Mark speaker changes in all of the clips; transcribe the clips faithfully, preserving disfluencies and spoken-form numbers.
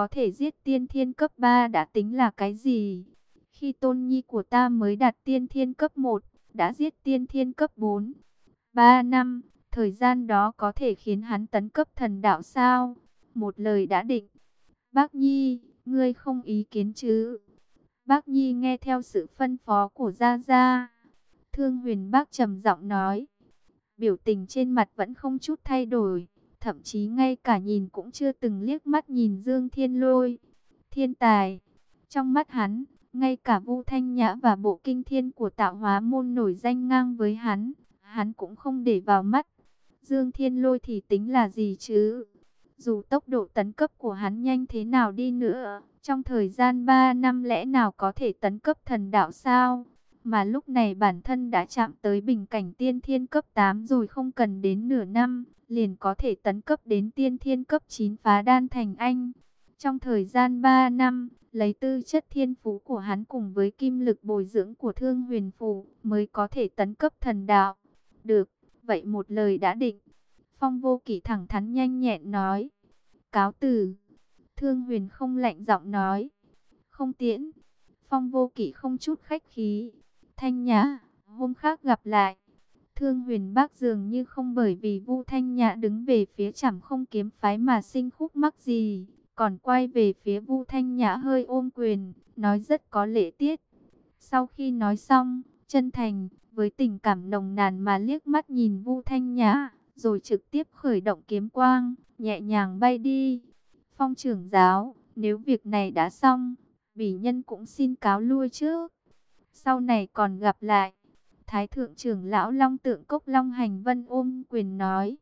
Speaker 1: có thể giết tiên thiên cấp ba đã tính là cái gì? Khi tôn nhi của ta mới đạt tiên thiên cấp một, đã giết tiên thiên cấp bốn. Ba năm, thời gian đó có thể khiến hắn tấn cấp thần đạo sao? Một lời đã định. Bác Nhi, ngươi không ý kiến chứ? Bác Nhi nghe theo sự phân phó của Gia Gia. Thương Huyền Bác trầm giọng nói. Biểu tình trên mặt vẫn không chút thay đổi. Thậm chí ngay cả nhìn cũng chưa từng liếc mắt nhìn Dương Thiên Lôi. Thiên tài. Trong mắt hắn, ngay cả Vu Thanh Nhã và bộ kinh thiên của Tạo Hóa môn nổi danh ngang với hắn, hắn cũng không để vào mắt. Dương Thiên Lôi thì tính là gì chứ? Dù tốc độ tấn cấp của hắn nhanh thế nào đi nữa, trong thời gian ba năm lẽ nào có thể tấn cấp thần đạo sao? Mà lúc này bản thân đã chạm tới bình cảnh tiên thiên cấp tám rồi, không cần đến nửa năm, liền có thể tấn cấp đến tiên thiên cấp chín phá đan thành anh. Trong thời gian ba năm, lấy tư chất thiên phú của hắn cùng với kim lực bồi dưỡng của Thương Huyền Phù mới có thể tấn cấp thần đạo. Được, vậy một lời đã định. Phong Vô Kỵ thẳng thắn nhanh nhẹn nói. Cáo từ. Thương Huyền không lạnh giọng nói. Không tiễn. Phong Vô Kỵ không chút khách khí. Thanh Nhã, hôm khác gặp lại. Thương Huyền Bác dường như không bởi vì Vu Thanh Nhã đứng về phía Trảm Không kiếm phái mà sinh khúc mắc gì, còn quay về phía Vu Thanh Nhã hơi ôm quyền, nói rất có lễ tiết. Sau khi nói xong, chân thành, với tình cảm nồng nàn mà liếc mắt nhìn Vu Thanh Nhã, rồi trực tiếp khởi động kiếm quang, nhẹ nhàng bay đi. Phong trưởng giáo, nếu việc này đã xong, bỉ nhân cũng xin cáo lui trước. Sau này còn gặp lại. Thái thượng trưởng lão Long Tượng Cốc Long Hành Vân ôm quyền nói.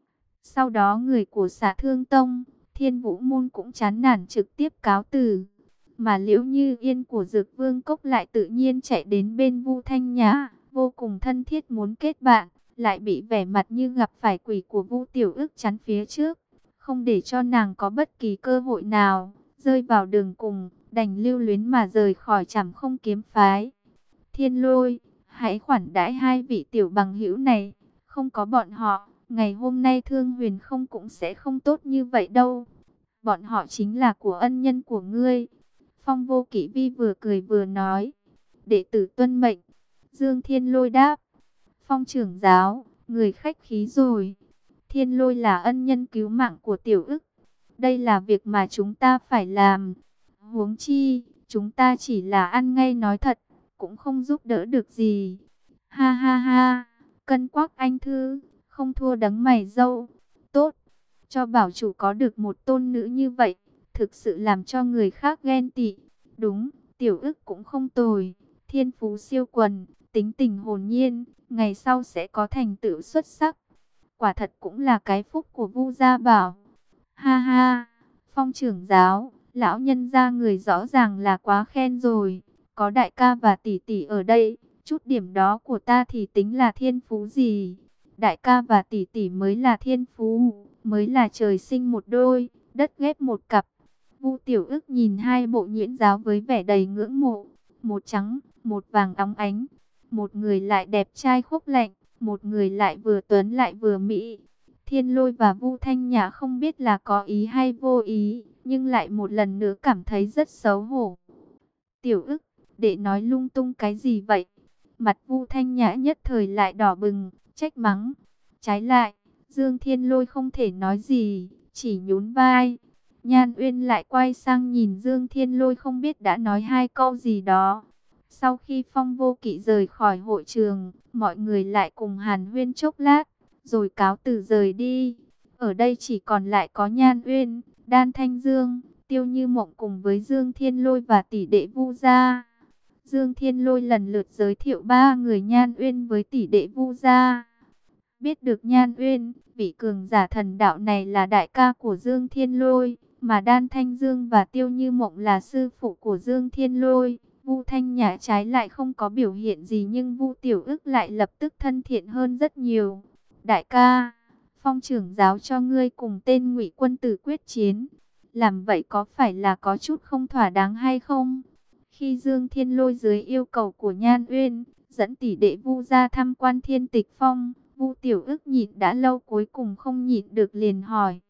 Speaker 1: Sau đó người của Xạ Thương Tông, Thiên Vũ Môn cũng chán nản trực tiếp cáo từ. Mà Liễu Như Yên của Dược Vương Cốc lại tự nhiên chạy đến bên Vu Thanh Nhã, vô cùng thân thiết muốn kết bạn, lại bị vẻ mặt như gặp phải quỷ của Vu Tiểu Ức chắn phía trước, không để cho nàng có bất kỳ cơ hội nào, rơi vào đường cùng, đành lưu luyến mà rời khỏi Trảm Không kiếm phái. Thiên Lôi, hãy khoản đãi hai vị tiểu bằng hữu này, không có bọn họ, ngày hôm nay Thương Huyền không cũng sẽ không tốt như vậy đâu. Bọn họ chính là của ân nhân của ngươi. Phong Vô Kỵ Vi vừa cười vừa nói. Đệ tử tuân mệnh. Dương Thiên Lôi đáp. Phong trưởng giáo, người khách khí rồi. Thiên Lôi là ân nhân cứu mạng của Tiểu Ức. Đây là việc mà chúng ta phải làm. Huống chi, chúng ta chỉ là ăn ngay nói thật, cũng không giúp đỡ được gì. Ha ha ha, Cân Quắc anh thư, không thua đấng mày râu. Tốt, cho bảo chủ có được một tôn nữ như vậy, thực sự làm cho người khác ghen tị. Đúng, Tiểu Ức cũng không tồi, thiên phú siêu quần, tính tình hồn nhiên, ngày sau sẽ có thành tựu xuất sắc. Quả thật cũng là cái phúc của Vu Gia Bảo. Ha ha, Phong trưởng giáo, lão nhân gia người rõ ràng là quá khen rồi. Có đại ca và tỷ tỷ ở đây, chút điểm đó của ta thì tính là thiên phú gì? Đại ca và tỷ tỷ mới là thiên phú, mới là trời sinh một đôi, đất ghép một cặp. Vu Tiểu Ức nhìn hai bộ nhuyễn giáo với vẻ đầy ngưỡng mộ, một trắng, một vàng óng ánh, một người lại đẹp trai khốc lạnh, một người lại vừa tuấn lại vừa mỹ. Thiên Lôi và Vu Thanh Nhã không biết là có ý hay vô ý, nhưng lại một lần nữa cảm thấy rất xấu hổ. Tiểu Ức, đệ nói lung tung cái gì vậy? Mặt Vu Thanh Nhã nhất thời lại đỏ bừng, trách mắng. Trái lại, Dương Thiên Lôi không thể nói gì, chỉ nhún vai. Nhan Uyên lại quay sang nhìn Dương Thiên Lôi không biết đã nói hai câu gì đó. Sau khi Phong Vô Kỵ rời khỏi hội trường, mọi người lại cùng hàn huyên chốc lát, rồi cáo từ rời đi. Ở đây chỉ còn lại có Nhan Uyên, Đan Thanh Dương, Tiêu Như Mộng cùng với Dương Thiên Lôi và tỷ đệ Vu Gia. Dương Thiên Lôi lần lượt giới thiệu ba người Nhan Uyên với tỷ đệ Vu Gia. Biết được Nhan Uyên, vị cường giả thần đạo này là đại ca của Dương Thiên Lôi, mà Đan Thanh Dương và Tiêu Như Mộng là sư phụ của Dương Thiên Lôi. Vu Thanh Nhã trái lại không có biểu hiện gì, nhưng Vu Tiểu Ức lại lập tức thân thiện hơn rất nhiều. Đại ca, Phong trưởng giáo cho ngươi cùng tên Ngụy quân tử quyết chiến, làm vậy có phải là có chút không thỏa đáng hay không? Khi Dương Thiên Lôi dưới yêu cầu của Nhan Uyên, dẫn tỷ đệ Vu ra tham quan Thiên Tịch Phong, Vu Tiểu Ức nhịn đã lâu cuối cùng không nhịn được liền hỏi.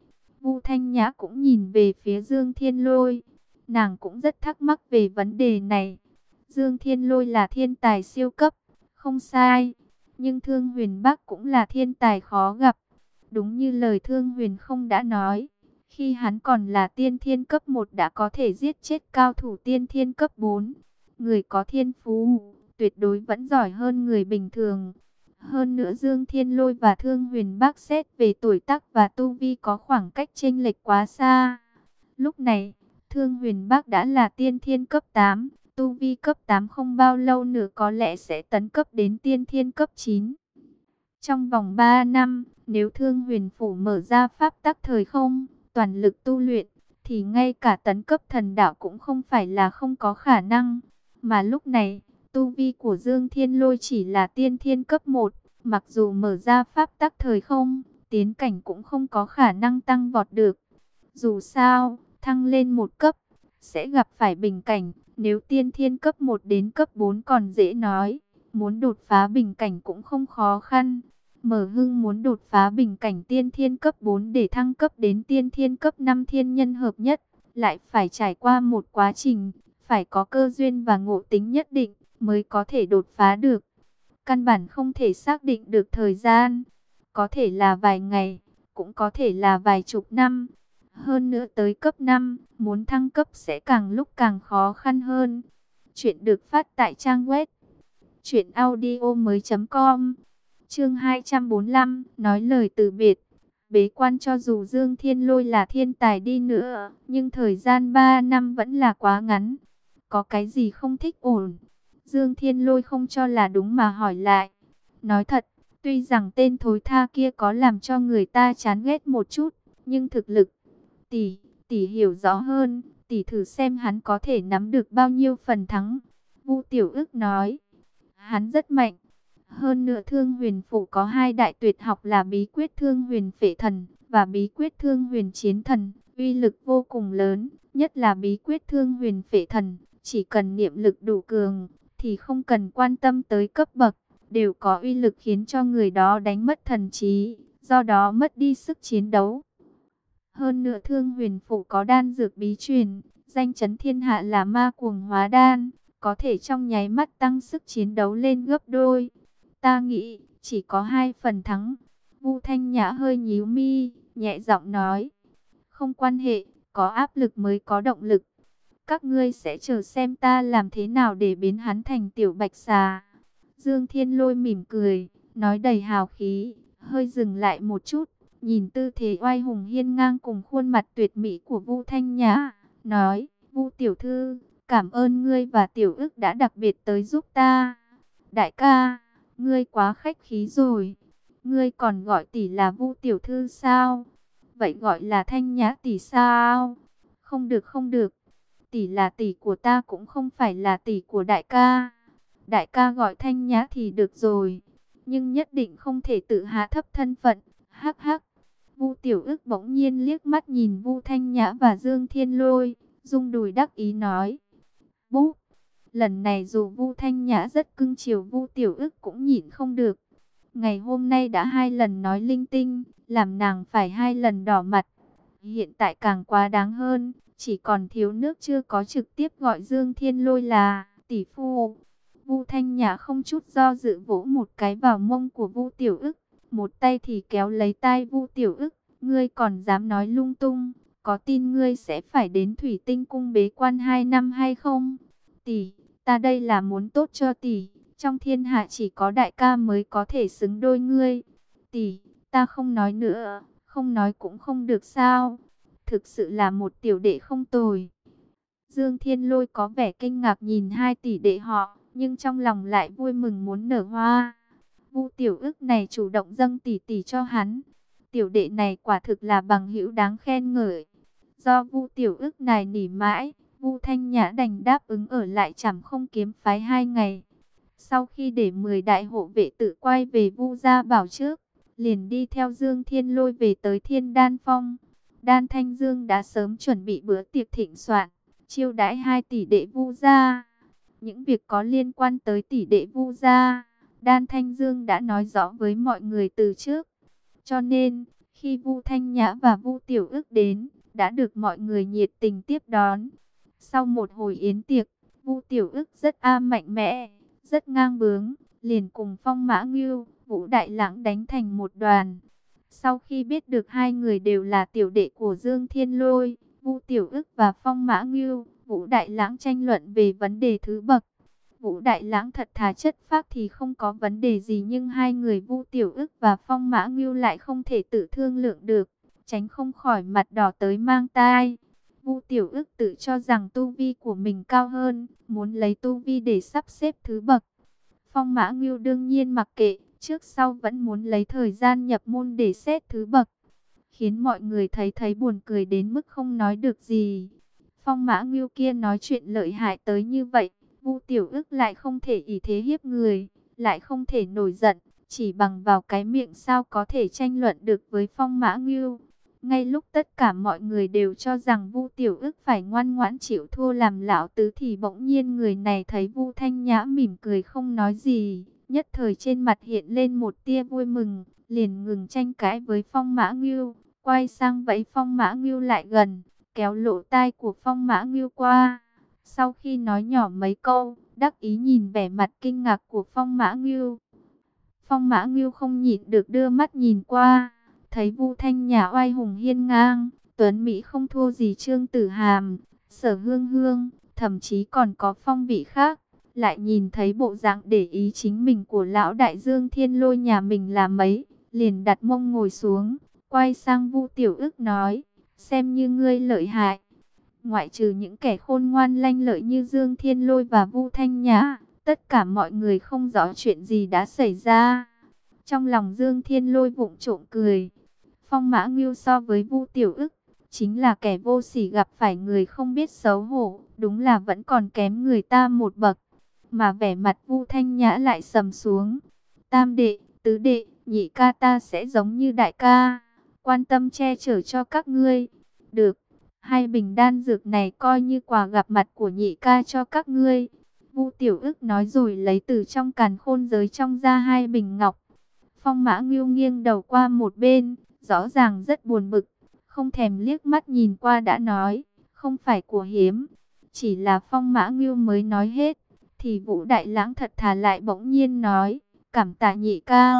Speaker 1: Vu Thanh Nhã cũng nhìn về phía Dương Thiên Lôi. Nàng cũng rất thắc mắc về vấn đề này. Dương Thiên Lôi là thiên tài siêu cấp, không sai. Nhưng Thương Huyền Bắc cũng là thiên tài khó gặp. Đúng như lời Thương Huyền không đã nói. Khi hắn còn là tiên thiên cấp một đã có thể giết chết cao thủ tiên thiên cấp bốn. Người có thiên phú, tuyệt đối vẫn giỏi hơn người bình thường. Hơn nữa Dương Thiên Lôi và Thương Huyền Bắc xét về tuổi tác và tu vi có khoảng cách chênh lệch quá xa. Lúc này, Thương Huyền Bắc đã là tiên thiên cấp tám, tu vi cấp tám không bao lâu nữa có lẽ sẽ tấn cấp đến tiên thiên cấp chín. Trong vòng ba năm, nếu Thương Huyền Phủ mở ra pháp tắc thời không, toàn lực tu luyện, thì ngay cả tấn cấp thần đạo cũng không phải là không có khả năng. Mà lúc này, tu vi của Dương Thiên Lôi chỉ là tiên thiên cấp một, mặc dù mở ra pháp tắc thời không, tiến cảnh cũng không có khả năng tăng vọt được. Dù sao, thăng lên một cấp, sẽ gặp phải bình cảnh, nếu tiên thiên cấp một đến cấp bốn còn dễ nói, muốn đột phá bình cảnh cũng không khó khăn. Mở Hưng muốn đột phá bình cảnh tiên thiên cấp bốn để thăng cấp đến tiên thiên cấp năm thiên nhân hợp nhất, lại phải trải qua một quá trình, phải có cơ duyên và ngộ tính nhất định mới có thể đột phá được. Căn bản không thể xác định được thời gian, có thể là vài ngày, cũng có thể là vài chục năm. Hơn nữa tới cấp năm, muốn thăng cấp sẽ càng lúc càng khó khăn hơn. Chuyện được phát tại trang web truyện audio mới chấm com. Chương hai trăm bốn mươi lăm, nói lời từ biệt. Bế quan cho dù Dương Thiên Lôi là thiên tài đi nữa, nhưng thời gian ba năm vẫn là quá ngắn. Có cái gì không thích ổn? Dương Thiên Lôi không cho là đúng mà hỏi lại. Nói thật, tuy rằng tên thối tha kia có làm cho người ta chán ghét một chút, nhưng thực lực, tỷ, tỷ hiểu rõ hơn, tỷ thử xem hắn có thể nắm được bao nhiêu phần thắng. Vu Tiểu Ức nói, hắn rất mạnh. Hơn nữa Thương Huyền Phủ có hai đại tuyệt học là bí quyết Thương Huyền Phệ Thần và bí quyết Thương Huyền Chiến Thần, uy lực vô cùng lớn, nhất là bí quyết Thương Huyền Phệ Thần, chỉ cần niệm lực đủ cường thì không cần quan tâm tới cấp bậc, đều có uy lực khiến cho người đó đánh mất thần trí, do đó mất đi sức chiến đấu. Hơn nữa Thương Huyền Phủ có đan dược bí truyền, danh chấn thiên hạ là Ma Cuồng Hóa Đan, có thể trong nháy mắt tăng sức chiến đấu lên gấp đôi. Ta nghĩ chỉ có hai phần thắng. Vu Thanh Nhã hơi nhíu mi, nhẹ giọng nói, không quan hệ, có áp lực mới có động lực. Các ngươi sẽ chờ xem ta làm thế nào để biến hắn thành tiểu bạch xà. Dương Thiên Lôi mỉm cười, nói đầy hào khí, hơi dừng lại một chút, nhìn tư thế oai hùng hiên ngang cùng khuôn mặt tuyệt mỹ của Vu Thanh Nhã, nói, Vu tiểu thư, cảm ơn ngươi và Tiểu Ức đã đặc biệt tới giúp ta. Đại ca, ngươi quá khách khí rồi. Ngươi còn gọi tỷ là Vu tiểu thư sao? Vậy gọi là Thanh Nhã tỷ sao? Không được không được. Tỷ là tỷ của ta cũng không phải là tỷ của đại ca. Đại ca gọi Thanh Nhã thì được rồi, nhưng nhất định không thể tự hạ thấp thân phận. Hắc hắc. Vu Tiểu Ức bỗng nhiên liếc mắt nhìn Vu Thanh Nhã và Dương Thiên Lôi, rung đùi đắc ý nói, búp. Lần này dù Vu Thanh Nhã rất cưng chiều Vu Tiểu Ức cũng nhịn không được. Ngày hôm nay đã hai lần nói linh tinh, làm nàng phải hai lần đỏ mặt. Hiện tại càng quá đáng hơn, chỉ còn thiếu nước chưa có trực tiếp gọi Dương Thiên Lôi là tỷ phu. Vu Thanh Nhã không chút do dự vỗ một cái vào mông của Vu Tiểu Ức, một tay thì kéo lấy tai Vu Tiểu Ức, ngươi còn dám nói lung tung, có tin ngươi sẽ phải đến Thủy Tinh Cung bế quan hai năm hay không? Tỷ, ta đây là muốn tốt cho tỷ, trong thiên hạ chỉ có đại ca mới có thể xứng đôi ngươi. Tỷ, ta không nói nữa, không nói cũng không được sao? Thực sự là một tiểu đệ không tồi. Dương Thiên Lôi có vẻ kinh ngạc nhìn hai tỷ đệ họ, nhưng trong lòng lại vui mừng muốn nở hoa. Vu Tiểu Ức này chủ động dâng tỷ tỷ cho hắn. Tiểu đệ này quả thực là bằng hữu đáng khen ngợi. Do Vu Tiểu Ức này nỉ mãi, Vu Thanh Nhã đành đáp ứng ở lại Trảm Không Kiếm phái hai ngày. Sau khi để mười đại hộ vệ tự quay về Vu gia bảo trước, liền đi theo Dương Thiên Lôi về tới Thiên Đan Phong. Đan Thanh Dương đã sớm chuẩn bị bữa tiệc thịnh soạn, chiêu đãi hai tỷ đệ Vu gia. Những việc có liên quan tới tỷ đệ Vu gia, Đan Thanh Dương đã nói rõ với mọi người từ trước. Cho nên, Khi Vu Thanh Nhã và Vu Tiểu Ức đến, đã được mọi người nhiệt tình tiếp đón. Sau một hồi yến tiệc, Vu Tiểu Ức rất a mạnh mẽ, rất ngang bướng, liền cùng Phong Mã Ngưu, Vũ Đại Lãng đánh thành một đoàn. Sau khi biết được hai người đều là tiểu đệ của Dương Thiên Lôi, Vu Tiểu Ức và Phong Mã Ngưu, Vũ Đại Lãng tranh luận về vấn đề thứ bậc. Vũ Đại Lãng thật thà chất phác thì không có vấn đề gì, nhưng hai người Vu Tiểu Ức và Phong Mã Ngưu lại không thể tự thương lượng được, tránh không khỏi mặt đỏ tới mang tai. Vu Tiểu Ức tự cho rằng tu vi của mình cao hơn, muốn lấy tu vi để sắp xếp thứ bậc. Phong Mã Ngưu đương nhiên mặc kệ, trước sau vẫn muốn lấy thời gian nhập môn để xét thứ bậc, khiến mọi người thấy thấy buồn cười đến mức không nói được gì. Phong Mã Ngưu kia nói chuyện lợi hại tới như vậy, Vu Tiểu Ức lại không thể ỷ thế hiếp người, lại không thể nổi giận, chỉ bằng vào cái miệng sao có thể tranh luận được với Phong Mã Ngưu. Ngay lúc tất cả mọi người đều cho rằng Vu Tiểu Ức phải ngoan ngoãn chịu thua làm lão tứ, thì bỗng nhiên người này thấy Vu Thanh Nhã mỉm cười không nói gì, nhất thời trên mặt hiện lên một tia vui mừng, liền ngừng tranh cãi với Phong Mã Ngưu, quay sang vẫy Phong Mã Ngưu lại gần, kéo lỗ tai của Phong Mã Ngưu qua. Sau khi nói nhỏ mấy câu, đắc ý nhìn vẻ mặt kinh ngạc của Phong Mã Ngưu. Phong Mã Ngưu không nhịn được đưa mắt nhìn qua, thấy Vu Thanh Nhã oai hùng hiên ngang, tuấn mỹ không thua gì Trương Tử Hàm, Sở Hương Hương, thậm chí còn có phong vị khác. Lại nhìn thấy bộ dạng để ý chính mình của lão đại Dương Thiên Lôi nhà mình là mấy, liền đặt mông ngồi xuống, quay sang Vu Tiểu Ức nói, xem như ngươi lợi hại. Ngoại trừ những kẻ khôn ngoan lanh lợi như Dương Thiên Lôi và Vu Thanh Nhã, tất cả mọi người không rõ chuyện gì đã xảy ra. Trong lòng Dương Thiên Lôi vụng trộm cười. Phong Mã Ngưu so với Vu Tiểu Ức, chính là kẻ vô sỉ gặp phải người không biết xấu hổ, đúng là vẫn còn kém người ta một bậc. Mà vẻ mặt Vu Thanh Nhã lại sầm xuống. Tam đệ, tứ đệ, nhị ca ta sẽ giống như đại ca, quan tâm che chở cho các ngươi. Được, hai bình đan dược này coi như quà gặp mặt của nhị ca cho các ngươi. Vu Tiểu Ức nói rồi lấy từ trong càn khôn giới trong ra hai bình ngọc. Phong Mã Ngưu nghiêng đầu qua một bên, rõ ràng rất buồn bực, không thèm liếc mắt nhìn qua đã nói, không phải của hiếm. Chỉ là Phong Mã Ngưu mới nói hết, thì Vũ Đại Lãng thật thà lại bỗng nhiên nói, cảm tạ nhị ca.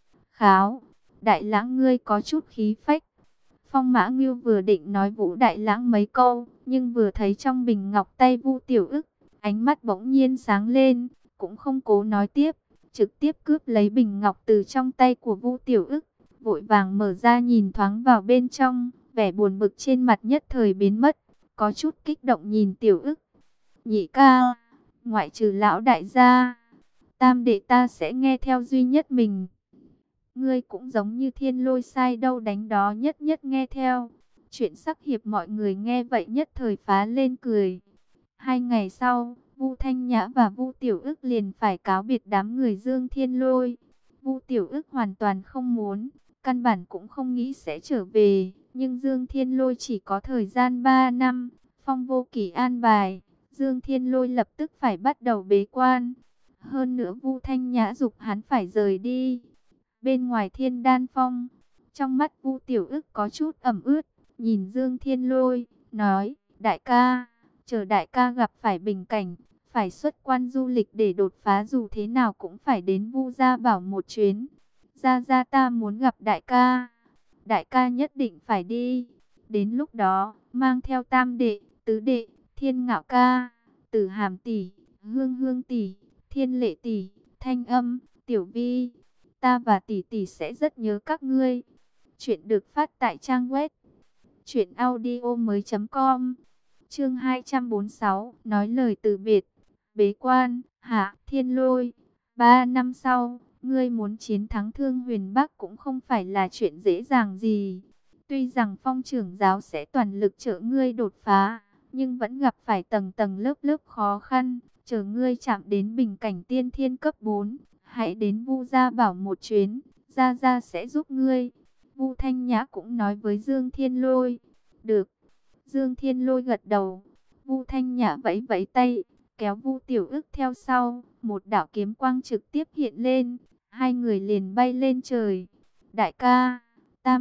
Speaker 1: Kháo, Đại Lãng ngươi có chút khí phách. Phong Mã Ngưu vừa định nói Vũ Đại Lãng mấy câu, nhưng vừa thấy trong bình ngọc tay Vu Tiểu Ức, ánh mắt bỗng nhiên sáng lên, cũng không cố nói tiếp, trực tiếp cướp lấy bình ngọc từ trong tay của Vu Tiểu Ức, vội vàng mở ra nhìn thoáng vào bên trong, vẻ buồn bực trên mặt nhất thời biến mất, có chút kích động nhìn Tiểu Ức. Nhị ca, ngoại trừ lão đại gia, tam đệ ta sẽ nghe theo duy nhất mình. Ngươi cũng giống như Thiên Lôi sai đâu đánh đó nhất nhất nghe theo. Chuyện sắc hiệp mọi người nghe vậy nhất thời phá lên cười. Hai ngày sau, Vu Thanh Nhã và Vu Tiểu Ức liền phải cáo biệt đám người Dương Thiên Lôi. Vu Tiểu Ức hoàn toàn không muốn, căn bản cũng không nghĩ sẽ trở về. Nhưng Dương Thiên Lôi chỉ có thời gian ba năm, Phong Vô Kỷ an bài, Dương Thiên Lôi lập tức phải bắt đầu bế quan. Hơn nữa Vu Thanh Nhã giục hắn phải rời đi. Bên ngoài Thiên Đan Phong, trong mắt Vu Tiểu Ức có chút ẩm ướt, nhìn Dương Thiên Lôi, nói, đại ca, chờ đại ca gặp phải bình cảnh, phải xuất quan du lịch để đột phá, dù thế nào cũng phải đến Vu Gia Bảo một chuyến. Gia Gia ta muốn gặp đại ca, đại ca nhất định phải đi. Đến lúc đó, mang theo tam đệ, tứ đệ, Thiên Ngạo ca, Tử Hàm tỷ, Hương Hương tỷ, Thiên Lệ tỷ, Thanh Âm, Tiểu Vi, ta và tỷ tỷ sẽ rất nhớ các ngươi. Chuyện được phát tại trang web truyện audio mới chấm com. Chương hai trăm bốn mươi sáu, nói lời từ biệt. Bế quan, Hạ Thiên Lôi, ba năm sau, ngươi muốn chiến thắng Thương Huyền Bắc cũng không phải là chuyện dễ dàng gì. Tuy rằng Phong trưởng giáo sẽ toàn lực trợ ngươi đột phá, nhưng vẫn gặp phải tầng tầng lớp lớp khó khăn. Chờ ngươi chạm đến bình cảnh tiên thiên cấp bốn, hãy đến Vu Gia Bảo một chuyến, Gia Gia sẽ giúp ngươi. Vu Thanh Nhã cũng nói với Dương Thiên Lôi. Được. Dương Thiên Lôi gật đầu. Vu Thanh Nhã vẫy vẫy tay, kéo Vu Tiểu Ức theo sau. Một đạo kiếm quang trực tiếp hiện lên, hai người liền bay lên trời. Đại ca, tam đệ,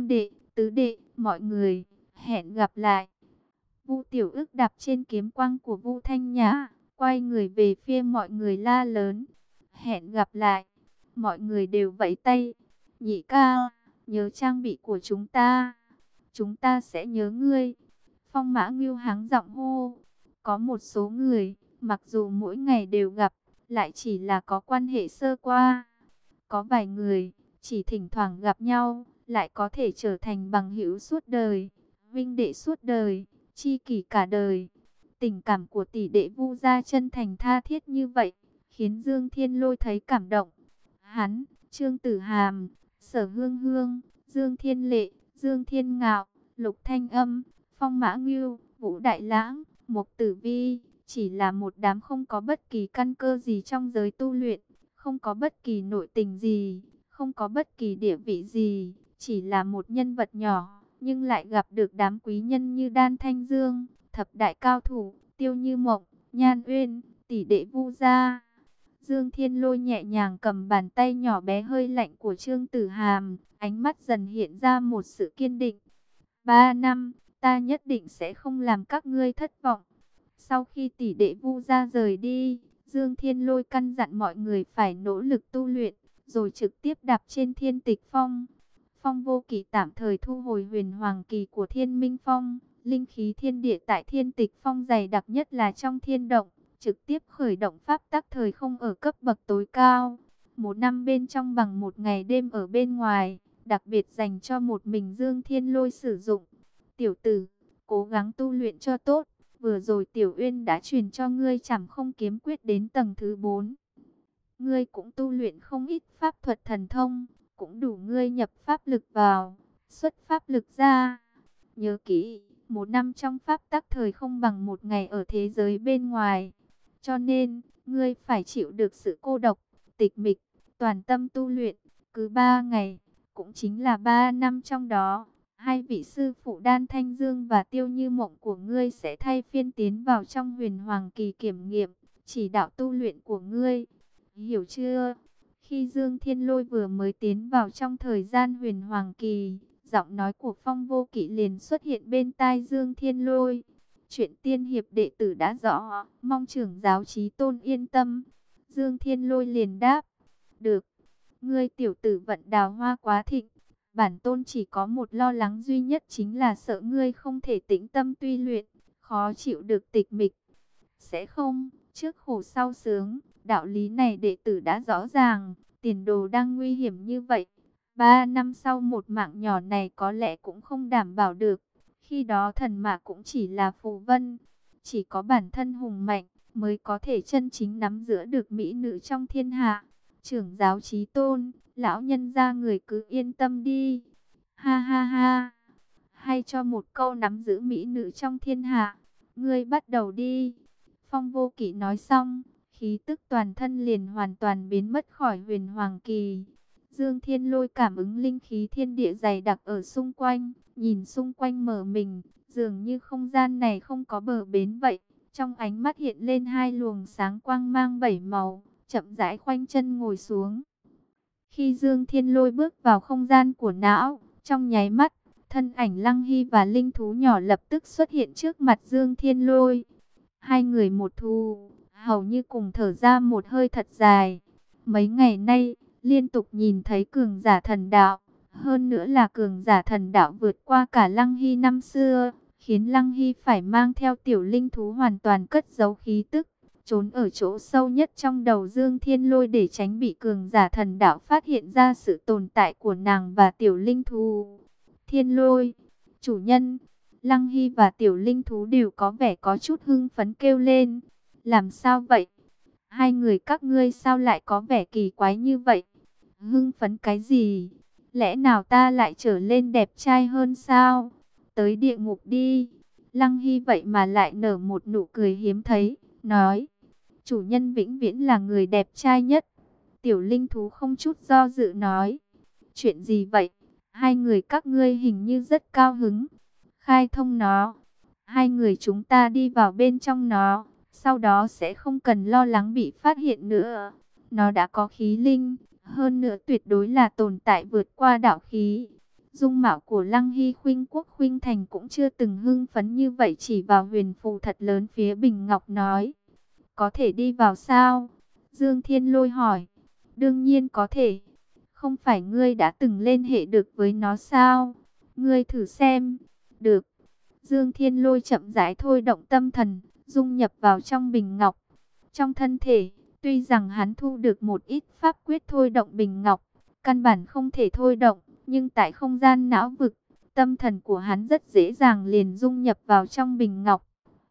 Speaker 1: Tứ đệ, mọi người, hẹn gặp lại. Vu Tiểu Ức đạp trên kiếm quang của Vu Thanh Nhã, quay người về phía mọi người la lớn. Hẹn gặp lại. Mọi người đều vẫy tay. Nhị ca, nhớ trang bị của chúng ta. Chúng ta sẽ nhớ ngươi. Phong Mã Ngưu hắng giọng hô. Có một số người, mặc dù mỗi ngày đều gặp, lại chỉ là có quan hệ sơ qua. Có vài người, chỉ thỉnh thoảng gặp nhau, lại có thể trở thành bằng hữu suốt đời, vinh đệ suốt đời, tri kỷ cả đời. Tình cảm của tỷ đệ Vu gia chân thành tha thiết như vậy, khiến Dương Thiên Lôi thấy cảm động. Hắn, Trương Tử Hàm, Sở Hương Hương, Dương Thiên Lệ, Dương Thiên Ngạo, Lục Thanh Âm, Phong Mã Ngưu, Vũ Đại Lãng, Mục Tử Vi, chỉ là một đám không có bất kỳ căn cơ gì trong giới tu luyện, không có bất kỳ nội tình gì, không có bất kỳ địa vị gì, chỉ là một nhân vật nhỏ, nhưng lại gặp được đám quý nhân như Đan Thanh Dương, thập đại cao thủ, Tiêu Như Mộng, Nhan Uyên, tỷ đệ Vu gia. Dương Thiên Lôi nhẹ nhàng cầm bàn tay nhỏ bé hơi lạnh của Trương Tử Hàm, ánh mắt dần hiện ra một sự kiên định. Ba năm, ta nhất định sẽ không làm các ngươi thất vọng. Sau khi tỷ đệ Vu gia rời đi, Dương Thiên Lôi căn dặn mọi người phải nỗ lực tu luyện, rồi trực tiếp đạp trên Thiên Tịch Phong. Phong Vô Kỵ tạm thời thu hồi huyền hoàng kỳ của Thiên Minh Phong, linh khí thiên địa tại Thiên Tịch Phong dày đặc nhất là trong thiên động, trực tiếp khởi động pháp tắc thời không ở cấp bậc tối cao. Một năm bên trong bằng một ngày đêm ở bên ngoài, đặc biệt dành cho một mình Dương Thiên Lôi sử dụng. Tiểu tử, cố gắng tu luyện cho tốt. Vừa rồi Tiểu Uyên đã truyền cho ngươi Trảm Không Kiếm Quyết đến tầng thứ bốn. Ngươi cũng tu luyện không ít pháp thuật thần thông, cũng đủ ngươi nhập pháp lực vào, xuất pháp lực ra. Nhớ kỹ, một năm trong pháp tắc thời không bằng một ngày ở thế giới bên ngoài. Cho nên, ngươi phải chịu được sự cô độc, tịch mịch, toàn tâm tu luyện. Cứ ba ngày, cũng chính là ba năm trong đó, hai vị sư phụ Đan Thanh Dương và Tiêu Như Mộng của ngươi sẽ thay phiên tiến vào trong huyền hoàng kỳ kiểm nghiệm, chỉ đạo tu luyện của ngươi. Hiểu chưa? Khi Dương Thiên Lôi vừa mới tiến vào trong thời gian huyền hoàng kỳ, giọng nói của Phong Vô Kỵ liền xuất hiện bên tai Dương Thiên Lôi. Chuyện tiên hiệp đệ tử đã rõ, mong trưởng giáo Chí Tôn yên tâm. Dương Thiên Lôi liền đáp, được, ngươi tiểu tử vận đào hoa quá thịnh. Bản tôn chỉ có một lo lắng duy nhất, chính là sợ ngươi không thể tĩnh tâm tuy luyện, khó chịu được tịch mịch. Sẽ không, trước khổ sau sướng, đạo lý này đệ tử đã rõ ràng, tiền đồ đang nguy hiểm như vậy. Ba năm sau một mạng nhỏ này có lẽ cũng không đảm bảo được, khi đó thần mã cũng chỉ là phù vân. Chỉ có bản thân hùng mạnh mới có thể chân chính nắm giữ được mỹ nữ trong thiên hạ. Trưởng giáo Chí Tôn, lão nhân gia người cứ yên tâm đi. Ha ha ha. Hay cho một câu nắm giữ mỹ nữ trong thiên hạ. Ngươi bắt đầu đi. Phong Vô Kỵ nói xong, khí tức toàn thân liền hoàn toàn biến mất khỏi huyền hoàng kỳ. Dương Thiên Lôi cảm ứng linh khí thiên địa dày đặc ở xung quanh, nhìn xung quanh mở mình, dường như không gian này không có bờ bến vậy. Trong ánh mắt hiện lên hai luồng sáng quang mang bảy màu, chậm rãi khoanh chân ngồi xuống. Khi Dương Thiên Lôi bước vào không gian của não, trong nháy mắt, thân ảnh Lăng Hy và linh thú nhỏ lập tức xuất hiện trước mặt Dương Thiên Lôi. Hai người một thú, hầu như cùng thở ra một hơi thật dài. Mấy ngày nay, liên tục nhìn thấy cường giả thần đạo, hơn nữa là cường giả thần đạo vượt qua cả Lăng Hy năm xưa, khiến Lăng Hy phải mang theo tiểu linh thú hoàn toàn cất giấu khí tức, trốn ở chỗ sâu nhất trong đầu Dương Thiên Lôi để tránh bị cường giả thần đạo phát hiện ra sự tồn tại của nàng và tiểu linh thú. Thiên Lôi, chủ nhân. Lăng Hy và tiểu linh thú đều có vẻ có chút hưng phấn kêu lên. Làm sao vậy? Hai người các ngươi sao lại có vẻ kỳ quái như vậy? Hưng phấn cái gì? Lẽ nào ta lại trở lên đẹp trai hơn sao? Tới địa ngục đi. Lăng Hy vậy mà lại nở một nụ cười hiếm thấy, nói, chủ nhân vĩnh viễn là người đẹp trai nhất. Tiểu linh thú không chút do dự nói, chuyện gì vậy? Hai người các ngươi hình như rất cao hứng. Khai thông nó. Hai người chúng ta đi vào bên trong nó, sau đó sẽ không cần lo lắng bị phát hiện nữa. Nó đã có khí linh, hơn nữa tuyệt đối là tồn tại vượt qua đạo khí. Dung mạo của Lăng Hy khuynh quốc khuynh thành cũng chưa từng hưng phấn như vậy, chỉ vào huyền phù thật lớn phía bình ngọc nói. Có thể đi vào sao? Dương Thiên Lôi hỏi. Đương nhiên có thể. Không phải ngươi đã từng liên hệ được với nó sao? Ngươi thử xem. Được. Dương Thiên Lôi chậm rãi thôi động tâm thần, dung nhập vào trong bình ngọc. Trong thân thể, tuy rằng hắn thu được một ít pháp quyết thôi động bình ngọc, căn bản không thể thôi động, nhưng tại không gian não vực, tâm thần của hắn rất dễ dàng liền dung nhập vào trong bình ngọc.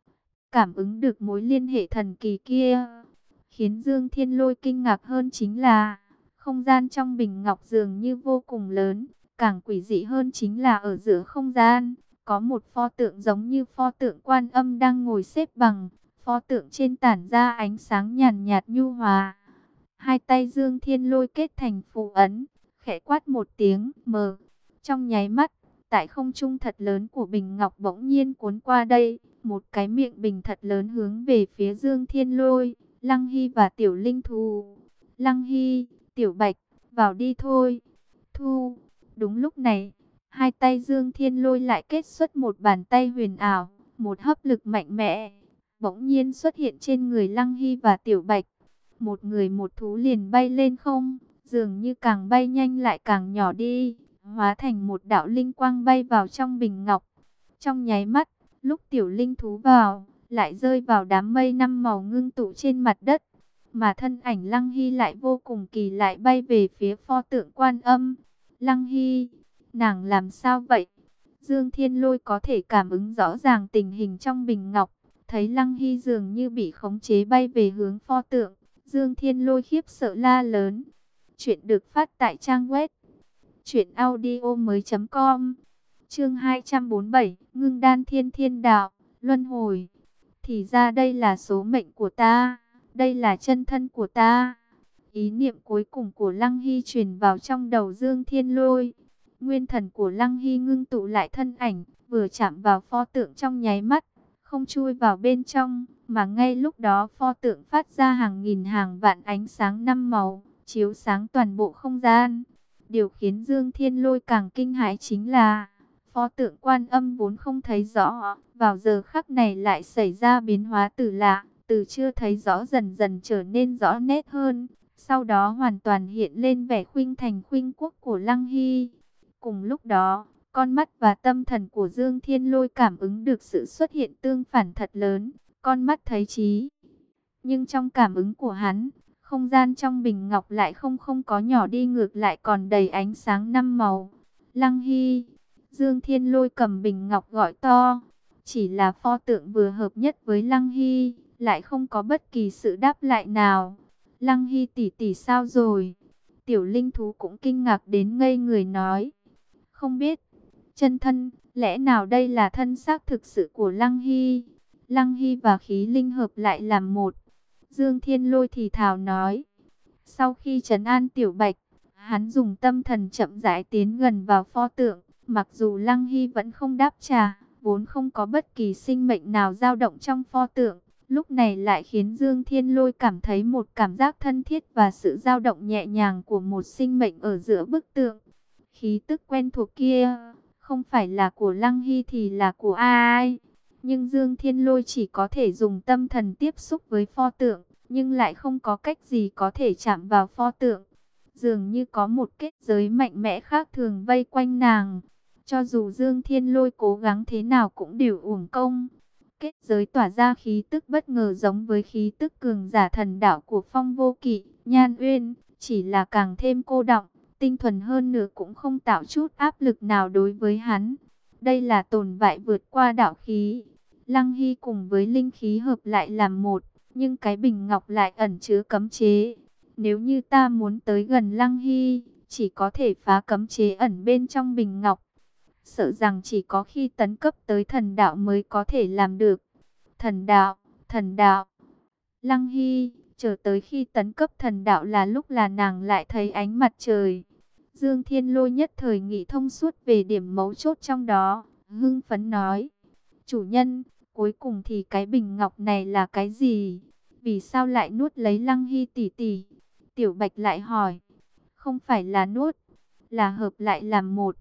Speaker 1: Cảm ứng được mối liên hệ thần kỳ kia, khiến Dương Thiên Lôi kinh ngạc hơn chính là, không gian trong bình ngọc dường như vô cùng lớn, càng quỷ dị hơn chính là ở giữa không gian, có một pho tượng giống như pho tượng Quan Âm đang ngồi xếp bằng, pho tượng trên tản ra ánh sáng nhàn nhạt nhu hòa. Hai tay Dương Thiên Lôi kết thành phù ấn, khẽ quát một tiếng, mở. Trong nháy mắt, tại không trung thật lớn của bình ngọc bỗng nhiên cuốn qua đây, một cái miệng bình thật lớn hướng về phía Dương Thiên Lôi, Lăng Hy và Tiểu Linh Thú. Lăng Hy, Tiểu Bạch, vào đi thôi. Thu. Đúng lúc này, hai tay Dương Thiên Lôi lại kết xuất một bàn tay huyền ảo, một hấp lực mạnh mẽ bỗng nhiên xuất hiện trên người Lăng Hy và Tiểu Bạch. Một người một thú liền bay lên không, dường như càng bay nhanh lại càng nhỏ đi, hóa thành một đạo linh quang bay vào trong bình ngọc. Trong nháy mắt, lúc Tiểu Linh thú vào, lại rơi vào đám mây năm màu ngưng tụ trên mặt đất, mà thân ảnh Lăng Hy lại vô cùng kỳ lại bay về phía pho tượng Quan Âm. Lăng Hy, nàng làm sao vậy? Dương Thiên Lôi có thể cảm ứng rõ ràng tình hình trong bình ngọc, thấy Lăng Hy dường như bị khống chế bay về hướng pho tượng. Dương Thiên Lôi khiếp sợ la lớn. Chuyện được phát tại trang web truyện audio mới chấm com. Chương hai trăm bốn mươi bảy, Ngưng Đan Thiên Thiên Đạo, luân hồi. Thì ra đây là số mệnh của ta, đây là chân thân của ta. Ý niệm cuối cùng của Lăng Hy truyền vào trong đầu Dương Thiên Lôi. Nguyên thần của Lăng Hy ngưng tụ lại thân ảnh, vừa chạm vào pho tượng trong nháy mắt, không chui vào bên trong, mà ngay lúc đó pho tượng phát ra hàng nghìn hàng vạn ánh sáng năm màu, chiếu sáng toàn bộ không gian. Điều khiến Dương Thiên Lôi càng kinh hãi chính là, pho tượng Quan Âm vốn không thấy rõ, vào giờ khắc này lại xảy ra biến hóa từ lạ, từ chưa thấy rõ dần dần trở nên rõ nét hơn, sau đó hoàn toàn hiện lên vẻ khuynh thành khuynh quốc của Lăng Hy. Cùng lúc đó, con mắt và tâm thần của Dương Thiên Lôi cảm ứng được sự xuất hiện tương phản thật lớn, con mắt thấy trí. Nhưng trong cảm ứng của hắn, không gian trong bình ngọc lại không không có nhỏ đi, ngược lại còn đầy ánh sáng năm màu. Lăng Hy, Dương Thiên Lôi cầm bình ngọc gọi to, chỉ là pho tượng vừa hợp nhất với Lăng Hy, lại không có bất kỳ sự đáp lại nào. Lăng Hy tỷ tỷ sao rồi? Tiểu Linh thú cũng kinh ngạc đến ngây người nói. Không biết, chân thân, lẽ nào đây là thân xác thực sự của Lăng Hy? Lăng Hy và khí linh hợp lại làm một. Dương Thiên Lôi thì thào nói. Sau khi trấn an Tiểu Bạch, hắn dùng tâm thần chậm rãi tiến gần vào pho tượng. Mặc dù Lăng Hy vẫn không đáp trả, vốn không có bất kỳ sinh mệnh nào dao động trong pho tượng, lúc này lại khiến Dương Thiên Lôi cảm thấy một cảm giác thân thiết và sự dao động nhẹ nhàng của một sinh mệnh ở giữa bức tượng. Khí tức quen thuộc kia, không phải là của Lăng Hy thì là của ai? Nhưng Dương Thiên Lôi chỉ có thể dùng tâm thần tiếp xúc với pho tượng, nhưng lại không có cách gì có thể chạm vào pho tượng. Dường như có một kết giới mạnh mẽ khác thường vây quanh nàng. Cho dù Dương Thiên Lôi cố gắng thế nào cũng đều uổng công. Kết giới tỏa ra khí tức bất ngờ giống với khí tức cường giả thần đạo của Phong Vô Kỵ, Nhan Uyên, chỉ là càng thêm cô đọng, tinh thuần hơn nữa cũng không tạo chút áp lực nào đối với hắn. Đây là tồn tại vượt qua đạo khí. Lăng Hy cùng với linh khí hợp lại làm một, nhưng cái bình ngọc lại ẩn chứa cấm chế. Nếu như ta muốn tới gần Lăng Hy, chỉ có thể phá cấm chế ẩn bên trong bình ngọc. Sợ rằng chỉ có khi tấn cấp tới thần đạo mới có thể làm được. Thần đạo, thần đạo. Lăng Hy, chờ tới khi tấn cấp thần đạo là lúc là nàng lại thấy ánh mặt trời. Dương Thiên Lôi nhất thời nghĩ thông suốt về điểm mấu chốt trong đó, hưng phấn nói. Chủ nhân, cuối cùng thì cái bình ngọc này là cái gì? Vì sao lại nuốt lấy Lăng Hy tỷ tỷ? Tiểu Bạch lại hỏi. Không phải là nuốt, là hợp lại làm một.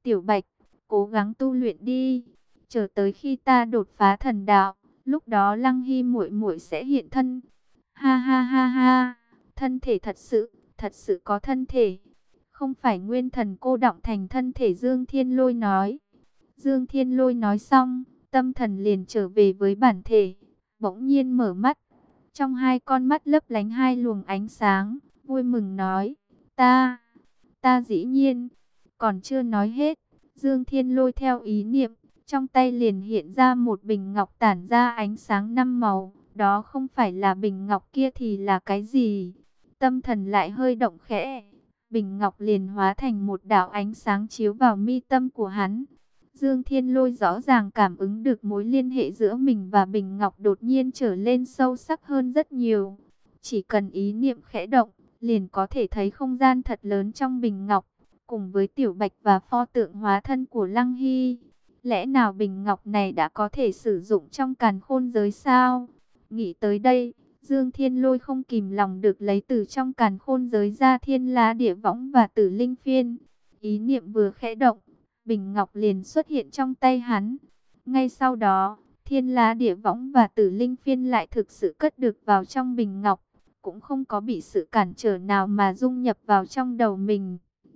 Speaker 1: Tiểu Bạch, cố gắng tu luyện đi, chờ tới khi ta đột phá thần đạo, lúc đó Lăng Hy muội muội sẽ hiện thân. Ha ha ha ha, thân thể thật sự, thật sự có thân thể. Không phải nguyên thần cô đọng thành thân thể, Dương Thiên Lôi nói. Dương Thiên Lôi nói xong, tâm thần liền trở về với bản thể, bỗng nhiên mở mắt. Trong hai con mắt lấp lánh hai luồng ánh sáng, vui mừng nói, ta, ta dĩ nhiên, còn chưa nói hết. Dương Thiên Lôi theo ý niệm, trong tay liền hiện ra một bình ngọc tản ra ánh sáng năm màu. Đó không phải là bình ngọc kia thì là cái gì? Tâm thần lại hơi động khẽ, bình ngọc liền hóa thành một đạo ánh sáng chiếu vào mi tâm của hắn. Dương Thiên Lôi rõ ràng cảm ứng được mối liên hệ giữa mình và bình ngọc đột nhiên trở lên sâu sắc hơn rất nhiều. Chỉ cần ý niệm khẽ động, liền có thể thấy không gian thật lớn trong bình ngọc, cùng với Tiểu Bạch và pho tượng hóa thân của Lăng Hy. Lẽ nào bình ngọc này đã có thể sử dụng trong càn khôn giới sao? Nghĩ tới đây, Dương Thiên Lôi không kìm lòng được lấy từ trong càn khôn giới ra thiên lá địa võng và tử linh phiên. Ý niệm vừa khẽ động, bình ngọc liền xuất hiện trong tay hắn. Ngay sau đó, thiên lá địa võng và tử linh phiên lại thực sự cất được vào trong bình ngọc, cũng không có bị sự cản trở nào mà dung nhập vào trong đầu mình.